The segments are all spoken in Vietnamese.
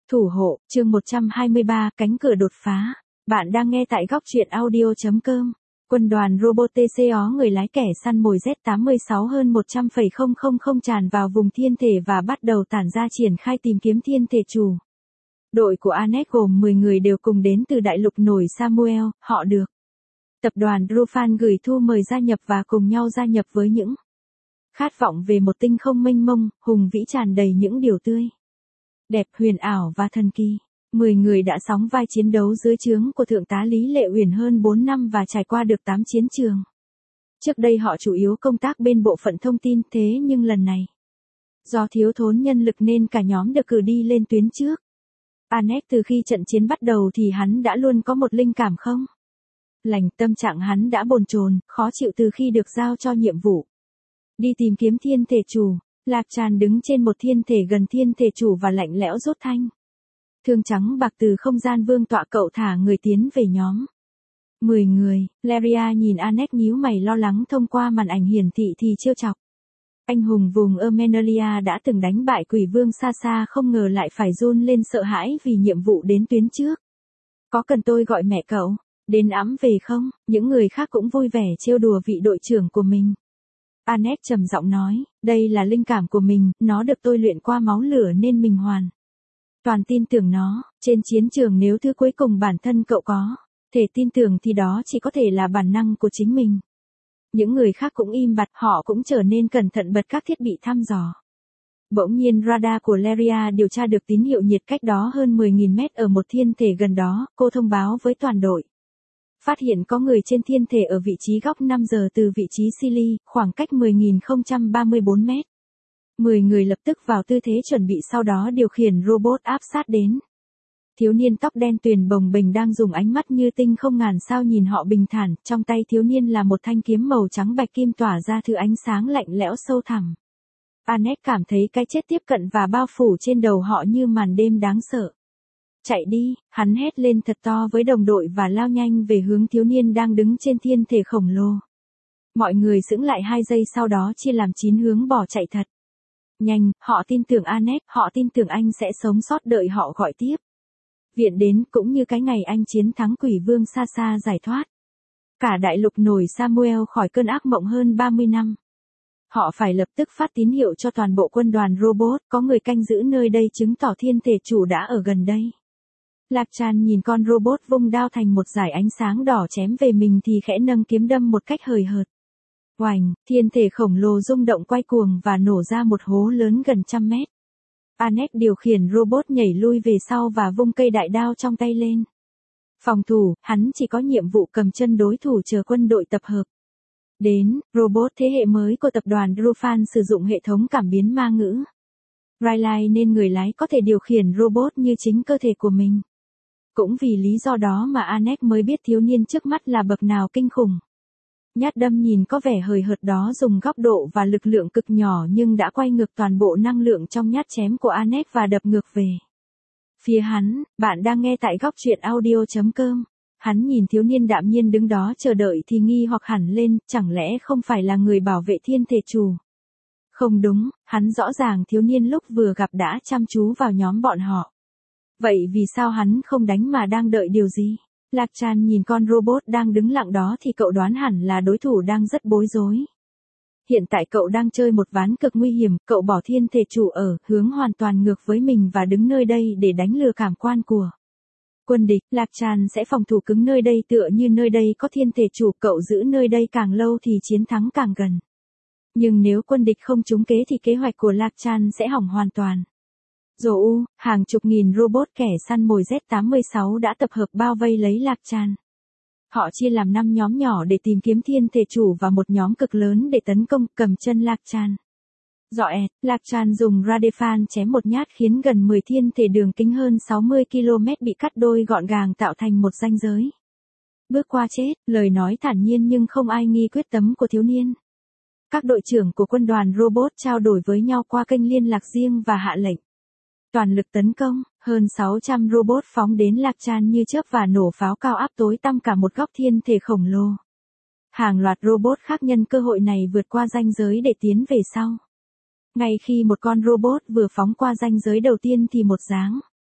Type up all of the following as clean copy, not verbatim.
Thủ hộ, chương 123, cánh cửa đột phá. Bạn đang nghe tại góc truyện audio.com. Quân đoàn robot TCO người lái kẻ săn mồi Z86 hơn 100,000 tràn vào vùng thiên thể và bắt đầu tản ra triển khai tìm kiếm thiên thể chủ. Đội của Anet gồm 10 người đều cùng đến từ đại lục nổi Samuel, họ được tập đoàn Drufan gửi thư mời gia nhập và cùng nhau gia nhập với những khát vọng về một tinh không mênh mông, hùng vĩ tràn đầy những điều tươi đẹp, huyền ảo và thần kỳ. 10 người đã sóng vai chiến đấu dưới trướng của Thượng tá Lý Lệ Uyển hơn 4 năm và trải qua được 8 chiến trường. Trước đây họ chủ yếu công tác bên bộ phận thông tin, thế nhưng lần này, do thiếu thốn nhân lực nên cả nhóm được cử đi lên tuyến trước. Anet từ khi trận chiến bắt đầu thì hắn đã luôn có một linh cảm không lành, tâm trạng hắn đã bồn chồn, khó chịu từ khi được giao cho nhiệm vụ đi tìm kiếm thiên thể chủ. Lạc Tràn đứng trên một thiên thể gần thiên thể chủ và lạnh lẽo rốt thanh thương trắng bạc từ không gian vương tọa, cậu thả người tiến về nhóm 10 người. Leria nhìn Anet nhíu mày lo lắng thông qua màn ảnh hiển thị thì trêu chọc. Anh hùng vùng Ermenelia đã từng đánh bại quỷ vương xa xa, không ngờ lại phải run lên sợ hãi vì nhiệm vụ đến tuyến trước. Có cần tôi gọi mẹ cậu đến ẵm về không? Những người khác cũng vui vẻ trêu đùa vị đội trưởng của mình. Anet trầm giọng nói, đây là linh cảm của mình, nó được tôi luyện qua máu lửa nên mình hoàn toàn tin tưởng nó. Trên chiến trường nếu thứ cuối cùng bản thân cậu có thể tin tưởng thì đó chỉ có thể là bản năng của chính mình. Những người khác cũng im bặt, họ cũng trở nên cẩn thận bật các thiết bị thăm dò. Bỗng nhiên radar của Leria điều tra được tín hiệu nhiệt cách đó hơn 10.000 mét ở một thiên thể gần đó. Cô thông báo với toàn đội. Phát hiện có người trên thiên thể ở vị trí góc 5 giờ từ vị trí Silly, khoảng cách 10.034 mét. 10 người lập tức vào tư thế chuẩn bị, sau đó điều khiển robot áp sát đến. Thiếu niên tóc đen tuyền bồng bềnh đang dùng ánh mắt như tinh không ngàn sao nhìn họ bình thản, trong tay thiếu niên là một thanh kiếm màu trắng bạch kim tỏa ra thứ ánh sáng lạnh lẽo sâu thẳm. Anet cảm thấy cái chết tiếp cận và bao phủ trên đầu họ như màn đêm đáng sợ. Chạy đi, hắn hét lên thật to với đồng đội và lao nhanh về hướng thiếu niên đang đứng trên thiên thể khổng lồ. Mọi người sững lại 2 giây, sau đó chia làm 9 hướng bỏ chạy thật nhanh. Họ tin tưởng Anet, họ tin tưởng anh sẽ sống sót, đợi họ gọi tiếp viện đến, cũng như cái ngày anh chiến thắng quỷ vương xa xa giải thoát cả đại lục nổi Samuel khỏi cơn ác mộng hơn 30 năm. Họ phải lập tức phát tín hiệu cho toàn bộ quân đoàn robot, có người canh giữ nơi đây chứng tỏ thiên thể chủ đã ở gần đây. Lạc Tràn nhìn con robot vung đao thành một dải ánh sáng đỏ chém về mình thì khẽ nâng kiếm đâm một cách hời hợt. Oành, thiên thể khổng lồ rung động quay cuồng và nổ ra một hố lớn gần 100 mét. Anet điều khiển robot nhảy lui về sau và vung cây đại đao trong tay lên. Phòng thủ, hắn chỉ có nhiệm vụ cầm chân đối thủ chờ quân đội tập hợp đến. Robot thế hệ mới của tập đoàn Drufan sử dụng hệ thống cảm biến ma ngữ Riley nên người lái có thể điều khiển robot như chính cơ thể của mình. Cũng vì lý do đó mà Anet mới biết thiếu niên trước mắt là bậc nào kinh khủng. Nhát đâm nhìn có vẻ hời hợt đó dùng góc độ và lực lượng cực nhỏ nhưng đã quay ngược toàn bộ năng lượng trong nhát chém của Anet và đập ngược về phía hắn. Bạn đang nghe tại góc truyện audio.com. Hắn nhìn thiếu niên đạm nhiên đứng đó chờ đợi thì nghi hoặc hẳn lên, chẳng lẽ không phải là người bảo vệ thiên thể chủ? Không đúng, hắn rõ ràng thiếu niên lúc vừa gặp đã chăm chú vào nhóm bọn họ. Vậy vì sao hắn không đánh mà đang đợi điều gì? Lạc Tràn nhìn con robot đang đứng lặng đó thì cậu đoán hẳn là đối thủ đang rất bối rối. Hiện tại cậu đang chơi một ván cực nguy hiểm, cậu bỏ thiên thể chủ ở hướng hoàn toàn ngược với mình và đứng nơi đây để đánh lừa cảm quan của quân địch. Lạc Tràn sẽ phòng thủ cứng nơi đây, tựa như nơi đây có thiên thể chủ, cậu giữ nơi đây càng lâu thì chiến thắng càng gần. Nhưng nếu quân địch không trúng kế thì kế hoạch của Lạc Tràn sẽ hỏng hoàn toàn. Dù hàng chục nghìn robot kẻ săn mồi Z86 đã tập hợp bao vây lấy Lạc Tràn. Họ chia làm 5 nhóm nhỏ để tìm kiếm thiên thể chủ và một nhóm cực lớn để tấn công cầm chân Lạc Tràn. Lạc Tràn dùng Radefan chém một nhát khiến gần 10 thiên thể đường kính hơn 60 km bị cắt đôi gọn gàng tạo thành một ranh giới. Bước qua chết, lời nói thản nhiên nhưng không ai nghi quyết tâm của thiếu niên. Các đội trưởng của quân đoàn robot trao đổi với nhau qua kênh liên lạc riêng và hạ lệnh toàn lực tấn công. Hơn 600 robot phóng đến Lạc Tràn như chớp và nổ pháo cao áp tối tăm cả một góc thiên thể khổng lồ. Hàng loạt robot khác nhân cơ hội này vượt qua ranh giới để tiến về sau. Ngay khi một con robot vừa phóng qua ranh giới đầu tiên thì một dáng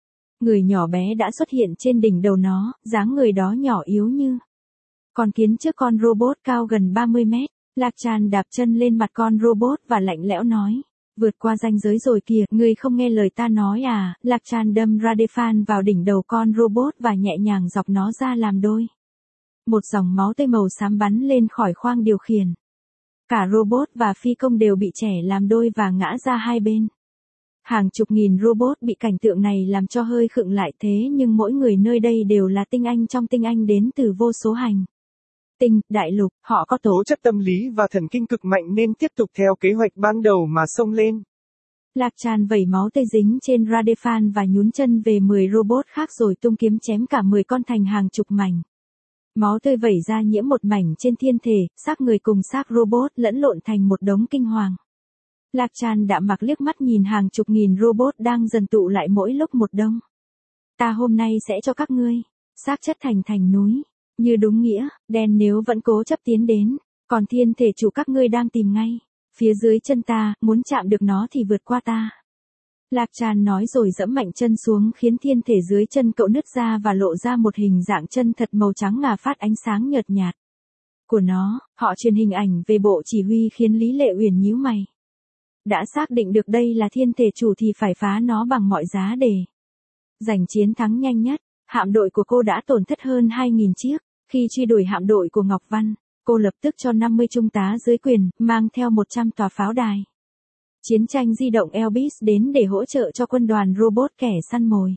Người nhỏ bé đã xuất hiện trên đỉnh đầu nó, dáng người đó nhỏ yếu như con kiến trước con robot cao gần 30 mét. Lạc Tràn đạp chân lên mặt con robot và lạnh lẽo nói. Vượt qua ranh giới rồi kìa, ngươi không nghe lời ta nói à? Lạc Tràn đâm Radefan vào đỉnh đầu con robot và nhẹ nhàng dọc nó ra làm đôi. Một dòng máu tươi màu xám bắn lên khỏi khoang điều khiển. Cả robot và phi công đều bị chẻ làm đôi và ngã ra hai bên. Hàng chục nghìn robot bị cảnh tượng này làm cho hơi khựng lại, thế nhưng mỗi người nơi đây đều là tinh anh trong tinh anh đến từ vô số hành tinh, đại lục, họ có tố chất tâm lý và thần kinh cực mạnh nên tiếp tục theo kế hoạch ban đầu mà xông lên. Lạc Tràn vẩy máu tươi dính trên Radefan và nhún chân về 10 robot khác rồi tung kiếm chém cả 10 con thành hàng chục mảnh. Máu tươi vẩy ra nhiễm một mảnh trên thiên thể, xác người cùng xác robot lẫn lộn thành một đống kinh hoàng. Lạc Tràn đạm mặc liếc mắt nhìn hàng chục nghìn robot đang dần tụ lại mỗi lúc một đông. Ta hôm nay sẽ cho các ngươi xác chất thành núi. Như đúng nghĩa, đen nếu vẫn cố chấp tiến đến, còn thiên thể chủ các ngươi đang tìm ngay phía dưới chân ta, muốn chạm được nó thì vượt qua ta. Lạc Tràn nói rồi dẫm mạnh chân xuống khiến thiên thể dưới chân cậu nứt ra và lộ ra một hình dạng chân thật màu trắng ngà phát ánh sáng nhợt nhạt. Của nó, họ truyền hình ảnh về bộ chỉ huy khiến Lý Lệ Uyển nhíu mày. Đã xác định được đây là thiên thể chủ thì phải phá nó bằng mọi giá để giành chiến thắng nhanh nhất. Hạm đội của cô đã tổn thất hơn 2.000 chiếc. Khi truy đuổi hạm đội của Ngọc Văn, cô lập tức cho 50 trung tá dưới quyền, mang theo 100 tòa pháo đài. Chiến tranh di động Elbis đến để hỗ trợ cho quân đoàn robot kẻ săn mồi.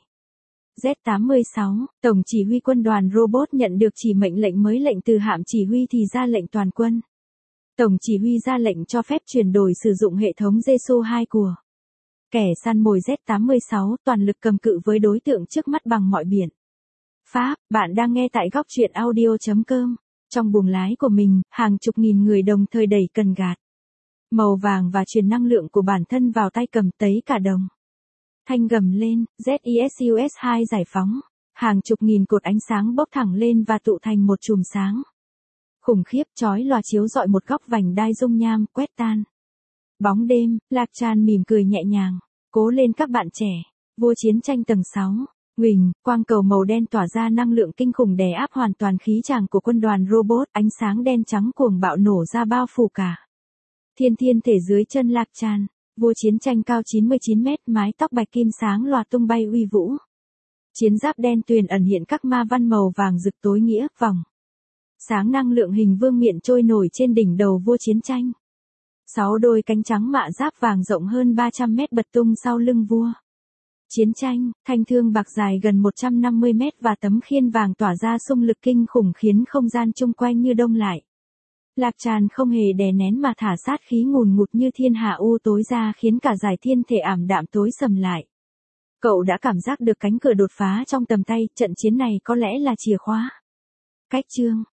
Z-86, Tổng chỉ huy quân đoàn robot nhận được chỉ mệnh lệnh mới lệnh từ hạm chỉ huy thì ra lệnh toàn quân. Tổng chỉ huy ra lệnh cho phép chuyển đổi sử dụng hệ thống Jesu-2 của kẻ săn mồi Z-86, toàn lực cầm cự với đối tượng trước mắt bằng mọi biện pháp. Bạn đang nghe tại góc truyện audio.com. Trong buồng lái của mình, hàng chục nghìn người đồng thời đẩy cần gạt màu vàng và truyền năng lượng của bản thân vào tay cầm tấy cả đồng. Thanh gầm lên, ZESUS-2 giải phóng. Hàng chục nghìn cột ánh sáng bốc thẳng lên và tụ thành một chùm sáng khủng khiếp chói lòa chiếu rọi một góc vành đai dung nham, quét tan bóng đêm. Lạc Tràn mỉm cười nhẹ nhàng. Cố lên các bạn trẻ. Vua chiến tranh tầng 6. Huỳnh, quang cầu màu đen tỏa ra năng lượng kinh khủng đè áp hoàn toàn khí tràng của quân đoàn robot, ánh sáng đen trắng cuồng bạo nổ ra bao phủ cả thiên thể dưới chân Lạc Tràn. Vua chiến tranh cao 99 mét, mái tóc bạch kim sáng lòa tung bay uy vũ. Chiến giáp đen tuyền ẩn hiện các ma văn màu vàng rực tối nghĩa, vòng sáng năng lượng hình vương miện trôi nổi trên đỉnh đầu vua chiến tranh. 6 đôi cánh trắng mạ giáp vàng rộng hơn 300 mét bật tung sau lưng vua chiến tranh, thanh thương bạc dài gần 150 mét và tấm khiên vàng tỏa ra xung lực kinh khủng khiến không gian chung quanh như đông lại. Lạc Tràn không hề đè nén mà thả sát khí ngùn ngụt như thiên hạ u tối ra khiến cả dải thiên thể ảm đạm tối sầm lại. Cậu đã cảm giác được cánh cửa đột phá trong tầm tay, trận chiến này có lẽ là chìa khóa. Cách chương